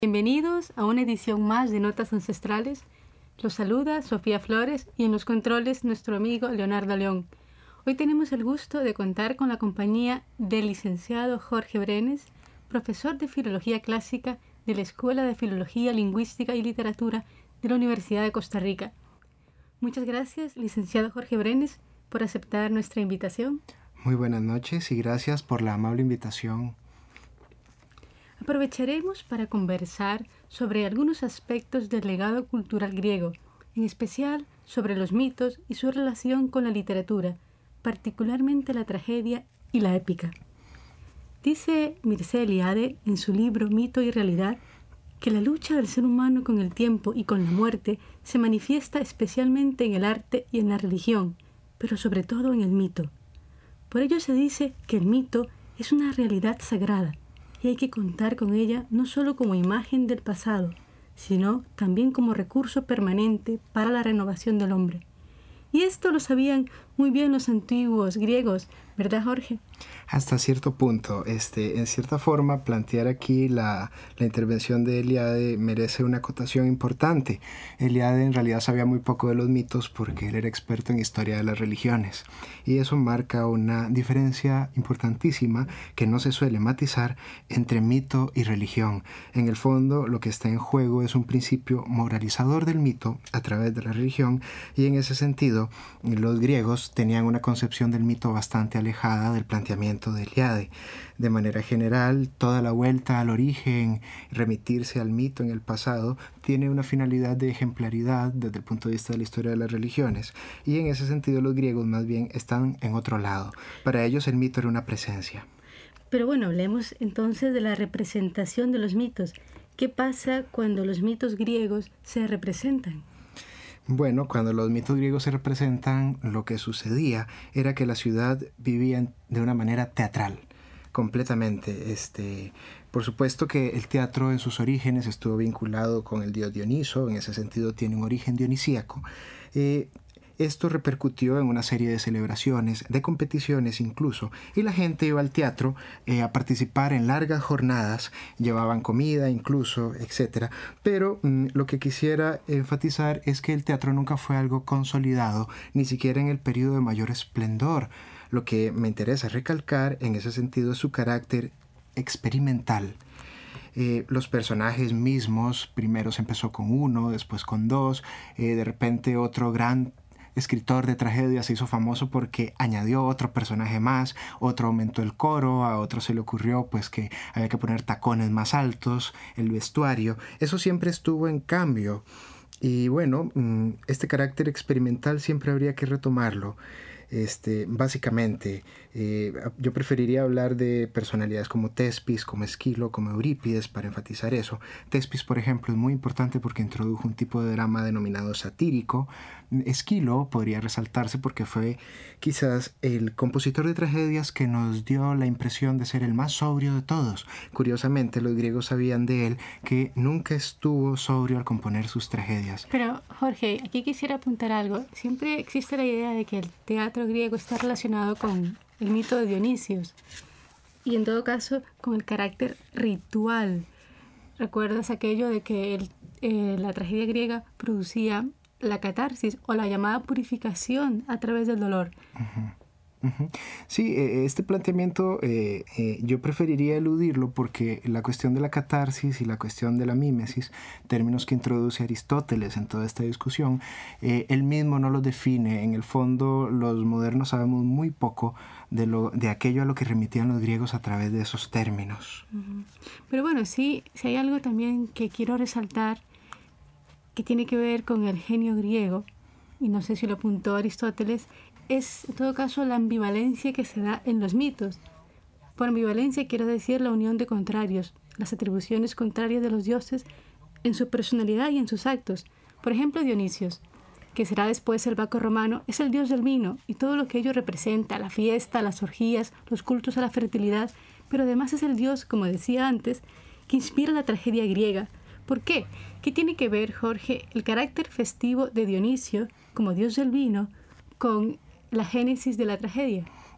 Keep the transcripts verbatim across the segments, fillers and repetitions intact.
Bienvenidos a una edición más de Notas Ancestrales. Los saluda Sofía Flores y en los controles nuestro amigo Leonardo León. Hoy tenemos el gusto de contar con la compañía del licenciado Jorge Brenes, profesor de Filología Clásica de la Escuela de Filología, Lingüística y Literatura de la Universidad de Costa Rica. Muchas gracias, licenciado Jorge Brenes, por aceptar nuestra invitación. Muy buenas noches y gracias por la amable invitación. Aprovecharemos para conversar sobre algunos aspectos del legado cultural griego, en especial sobre los mitos y su relación con la literatura, particularmente la tragedia y la épica. Dice Mircea Eliade en su libro Mito y Realidad que la lucha del ser humano con el tiempo y con la muerte se manifiesta especialmente en el arte y en la religión, pero sobre todo en el mito. Por ello se dice que el mito es una realidad sagrada, y hay que contar con ella no solo como imagen del pasado, sino también como recurso permanente para la renovación del hombre. Y esto lo sabían muy bien los antiguos griegos, ¿verdad, Jorge? Hasta cierto punto, este, en cierta forma, plantear aquí la, la intervención de Eliade merece una acotación importante. Eliade en realidad sabía muy poco de los mitos porque él era experto en historia de las religiones. Y eso marca una diferencia importantísima que no se suele matizar entre mito y religión. En el fondo, lo que está en juego es un principio moralizador del mito a través de la religión, y en ese sentido, los griegos tenían una concepción del mito bastante alejada del planteamiento de Eliade. De manera general, toda la vuelta al origen, remitirse al mito en el pasado, tiene una finalidad de ejemplaridad desde el punto de vista de la historia de las religiones, y en ese sentido los griegos más bien están en otro lado. Para ellos el mito era una presencia. Pero bueno, hablemos entonces de la representación de los mitos. ¿Qué pasa cuando los mitos griegos se representan? Bueno, cuando los mitos griegos se representan, lo que sucedía era que la ciudad vivía de una manera teatral, completamente. Este, por supuesto que el teatro en sus orígenes estuvo vinculado con el dios Dioniso, en ese sentido tiene un origen dionisíaco. Eh, Esto repercutió en una serie de celebraciones, de competiciones incluso, y la gente iba al teatro eh, a participar en largas jornadas, llevaban comida incluso, etcétera. Pero mm, lo que quisiera enfatizar es que el teatro nunca fue algo consolidado, ni siquiera en el periodo de mayor esplendor. Lo que me interesa recalcar en ese sentido es su carácter experimental. Eh, los personajes mismos, primero se empezó con uno, después con dos, eh, de repente otro gran escritor de tragedia se hizo famoso porque añadió otro personaje más, otro aumentó el coro, a otro se le ocurrió pues que había que poner tacones más altos, el vestuario, eso siempre estuvo en cambio. Y bueno, este carácter experimental siempre habría que retomarlo. Este, básicamente, eh, yo preferiría hablar de personalidades como Tespis, como Esquilo, como Eurípides para enfatizar eso. Tespis, por ejemplo, es muy importante porque introdujo un tipo de drama denominado satírico. Esquilo podría resaltarse porque fue quizás el compositor de tragedias que nos dio la impresión de ser el más sobrio de todos. Curiosamente, los griegos sabían de él que nunca estuvo sobrio al componer sus tragedias. Pero, Jorge, aquí quisiera apuntar algo. Siempre existe la idea de que el teatro griego está relacionado con el mito de Dionisios y en todo caso con el carácter ritual. ¿Recuerdas aquello de que el, eh, la tragedia griega producía la catarsis o la llamada purificación a través del dolor? Uh-huh. Uh-huh. Sí, este planteamiento eh, eh, yo preferiría eludirlo porque la cuestión de la catarsis y la cuestión de la mímesis, términos que introduce Aristóteles en toda esta discusión, eh, él mismo no los define. En el fondo, los modernos sabemos muy poco de, lo, de aquello a lo que remitían los griegos a través de esos términos. Uh-huh. Pero bueno, sí, sí hay algo también que quiero resaltar que tiene que ver con el genio griego, y no sé si lo apuntó Aristóteles, es en todo caso la ambivalencia que se da en los mitos. Por ambivalencia quiero decir la unión de contrarios, las atribuciones contrarias de los dioses en su personalidad y en sus actos. Por ejemplo, Dionisios, que será después el Baco romano, es el dios del vino y todo lo que ello representa, la fiesta, las orgías, los cultos a la fertilidad, pero además es el dios, como decía antes, que inspira la tragedia griega. ¿Por qué? ¿Qué tiene que ver, Jorge, el carácter festivo de Dionisio como dios del vino con la génesis de la tragedia?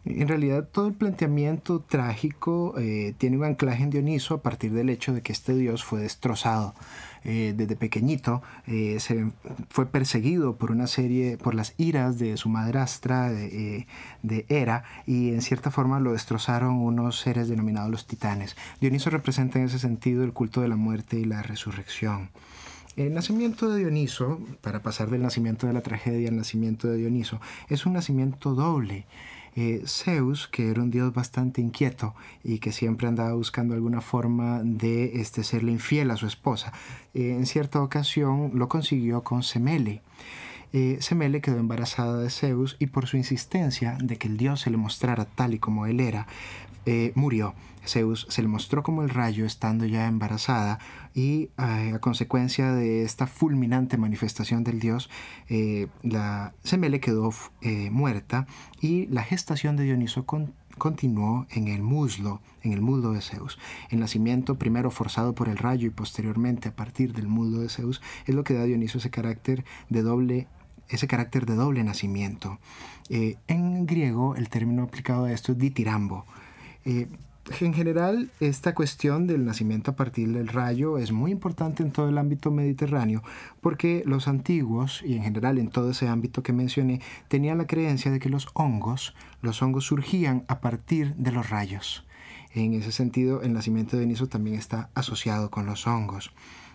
En realidad todo el planteamiento trágico eh, tiene un anclaje en Dioniso a partir del hecho de que este dios fue destrozado. Eh, desde pequeñito eh, se fue perseguido por una serie, por las iras de su madrastra, de, eh, de Hera, y en cierta forma lo destrozaron unos seres denominados los titanes. Dioniso representa en ese sentido el culto de la muerte y la resurrección. El nacimiento de Dioniso, para pasar del nacimiento de la tragedia al nacimiento de Dioniso, es un nacimiento doble. Eh, Zeus, que era un dios bastante inquieto y que siempre andaba buscando alguna forma de este, serle infiel a su esposa, eh, en cierta ocasión lo consiguió con Semele. Eh, Semele quedó embarazada de Zeus y por su insistencia de que el dios se le mostrara tal y como él era, eh, murió. Zeus se le mostró como el rayo estando ya embarazada y eh, a consecuencia de esta fulminante manifestación del dios, eh, la Semele quedó eh, muerta y la gestación de Dioniso con, continuó en el muslo, en el muslo de Zeus. El nacimiento, primero forzado por el rayo y posteriormente a partir del muslo de Zeus, es lo que da a Dioniso ese carácter de doble ese carácter de doble nacimiento. Eh, en griego el término aplicado a esto es ditirambo. Eh, En general, esta cuestión del nacimiento a partir del rayo es muy importante en todo el ámbito mediterráneo porque los antiguos, y en general en todo ese ámbito que mencioné, tenían la creencia de que los hongos, los hongos surgían a partir de los rayos. En ese sentido, el nacimiento de Dioniso también está asociado con los hongos.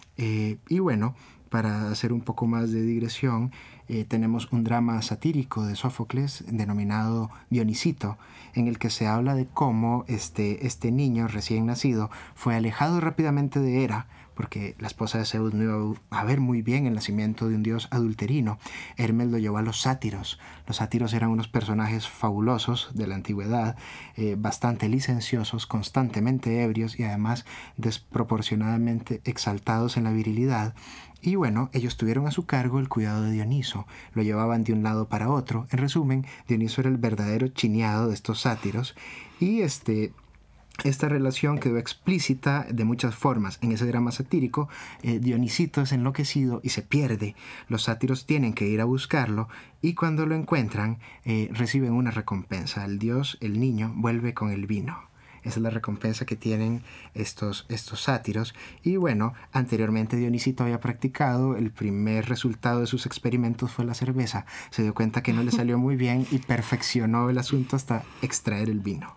Eh, y bueno, para hacer un poco más de digresión, eh, tenemos un drama satírico de Sófocles denominado Dionisito, en el que se habla de cómo este, este niño recién nacido fue alejado rápidamente de Hera, porque la esposa de Zeus no iba a ver muy bien el nacimiento de un dios adulterino. Hermes lo llevó a los sátiros. Los sátiros eran unos personajes fabulosos de la antigüedad, eh, bastante licenciosos, constantemente ebrios y además desproporcionadamente exaltados en la virilidad. Y bueno, ellos tuvieron a su cargo el cuidado de Dioniso, lo llevaban de un lado para otro. En resumen, Dioniso era el verdadero chineado de estos sátiros y este... Esta relación quedó explícita de muchas formas. En ese drama satírico, eh, Dionisito es enloquecido y se pierde. Los sátiros tienen que ir a buscarlo y cuando lo encuentran, eh, reciben una recompensa. El dios, el niño, vuelve con el vino. Esa es la recompensa que tienen estos, estos sátiros. Y bueno, anteriormente Dionisito había practicado, el primer resultado de sus experimentos fue la cerveza. Se dio cuenta que no le salió muy bien y perfeccionó el asunto hasta extraer el vino.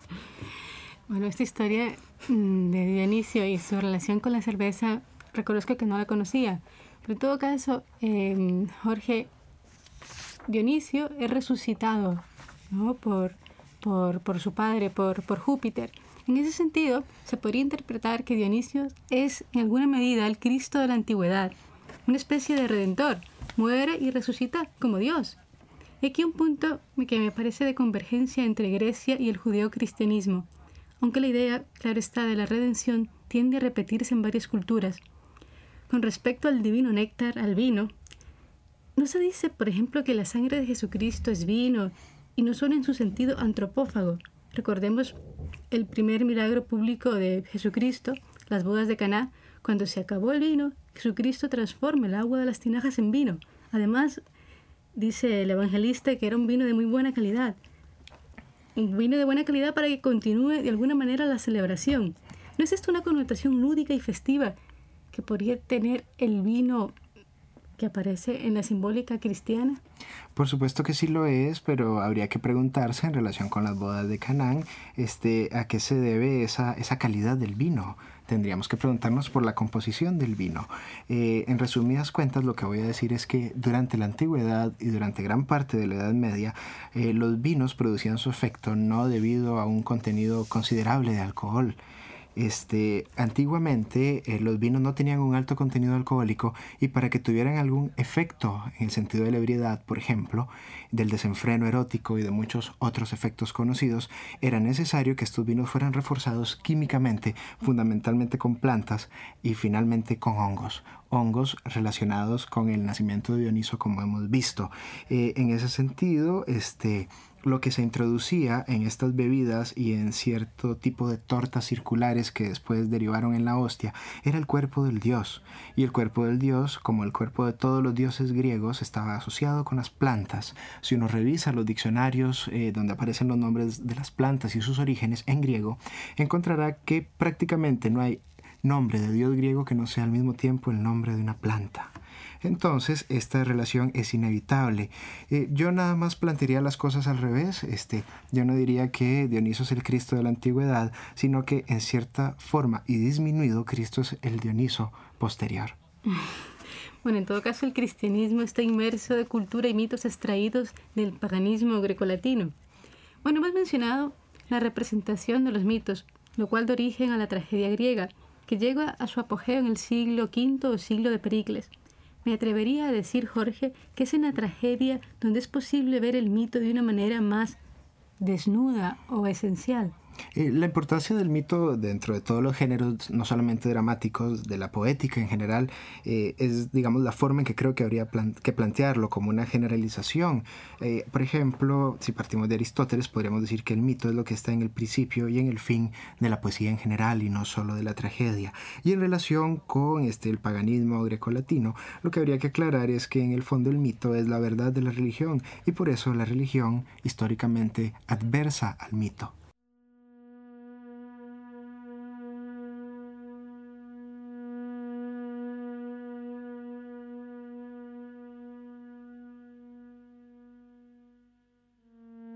Bueno, esta historia de Dionisio y su relación con la cerveza, reconozco que no la conocía. Pero en todo caso, eh, Jorge, Dionisio es resucitado, ¿no? por, por, por su padre, por, por Júpiter. En ese sentido, se podría interpretar que Dionisio es, en alguna medida, el Cristo de la antigüedad, una especie de redentor. Muere y resucita como Dios. Y aquí un punto que me parece de convergencia entre Grecia y el judeocristianismo. Aunque la idea, claro está, de la redención tiende a repetirse en varias culturas. Con respecto al divino néctar, al vino, no se dice, por ejemplo, que la sangre de Jesucristo es vino y no solo en su sentido antropófago. Recordemos el primer milagro público de Jesucristo, las bodas de Caná. Cuando se acabó el vino, Jesucristo transforma el agua de las tinajas en vino. Además, dice el evangelista que era un vino de muy buena calidad. Un vino de buena calidad para que continúe de alguna manera la celebración. ¿No es esto una connotación lúdica y festiva que podría tener el vino que aparece en la simbólica cristiana? Por supuesto que sí lo es, pero habría que preguntarse en relación con las bodas de Canaán, este, a qué se debe esa, esa calidad del vino. Tendríamos que preguntarnos por la composición del vino. Eh, en resumidas cuentas, lo que voy a decir es que durante la antigüedad y durante gran parte de la Edad Media, eh, los vinos producían su efecto no debido a un contenido considerable de alcohol. Este, antiguamente eh, los vinos no tenían un alto contenido alcohólico y para que tuvieran algún efecto en el sentido de la ebriedad, por ejemplo, del desenfreno erótico y de muchos otros efectos conocidos, era necesario que estos vinos fueran reforzados químicamente, fundamentalmente con plantas y finalmente con hongos. Hongos relacionados con el nacimiento de Dioniso, como hemos visto. Eh, en ese sentido, este, lo que se introducía en estas bebidas y en cierto tipo de tortas circulares que después derivaron en la hostia era el cuerpo del dios. Y el cuerpo del dios, como el cuerpo de todos los dioses griegos, estaba asociado con las plantas. Si uno revisa los diccionarios eh, donde aparecen los nombres de las plantas y sus orígenes en griego, encontrará que prácticamente no hay nombre de dios griego que no sea al mismo tiempo el nombre de una planta. Entonces, esta relación es inevitable. Eh, yo nada más plantearía las cosas al revés. Este, yo no diría que Dioniso es el Cristo de la antigüedad, sino que en cierta forma y disminuido, Cristo es el Dioniso posterior. Bueno, en todo caso, el cristianismo está inmerso de cultura y mitos extraídos del paganismo grecolatino. Bueno, hemos mencionado la representación de los mitos, lo cual da origen a la tragedia griega, que llega a su apogeo en el siglo quinto o siglo de Pericles. Me atrevería a decir, Jorge, que es en la tragedia donde es posible ver el mito de una manera más desnuda o esencial. Eh, la importancia del mito dentro de todos los géneros, no solamente dramáticos, de la poética en general, eh, es, digamos, la forma en que creo que habría plan- que plantearlo como una generalización. Eh, por ejemplo, si partimos de Aristóteles, podríamos decir que el mito es lo que está en el principio y en el fin de la poesía en general y no solo de la tragedia. Y en relación con este, el paganismo grecolatino, lo que habría que aclarar es que en el fondo el mito es la verdad de la religión y por eso la religión históricamente adversa al mito.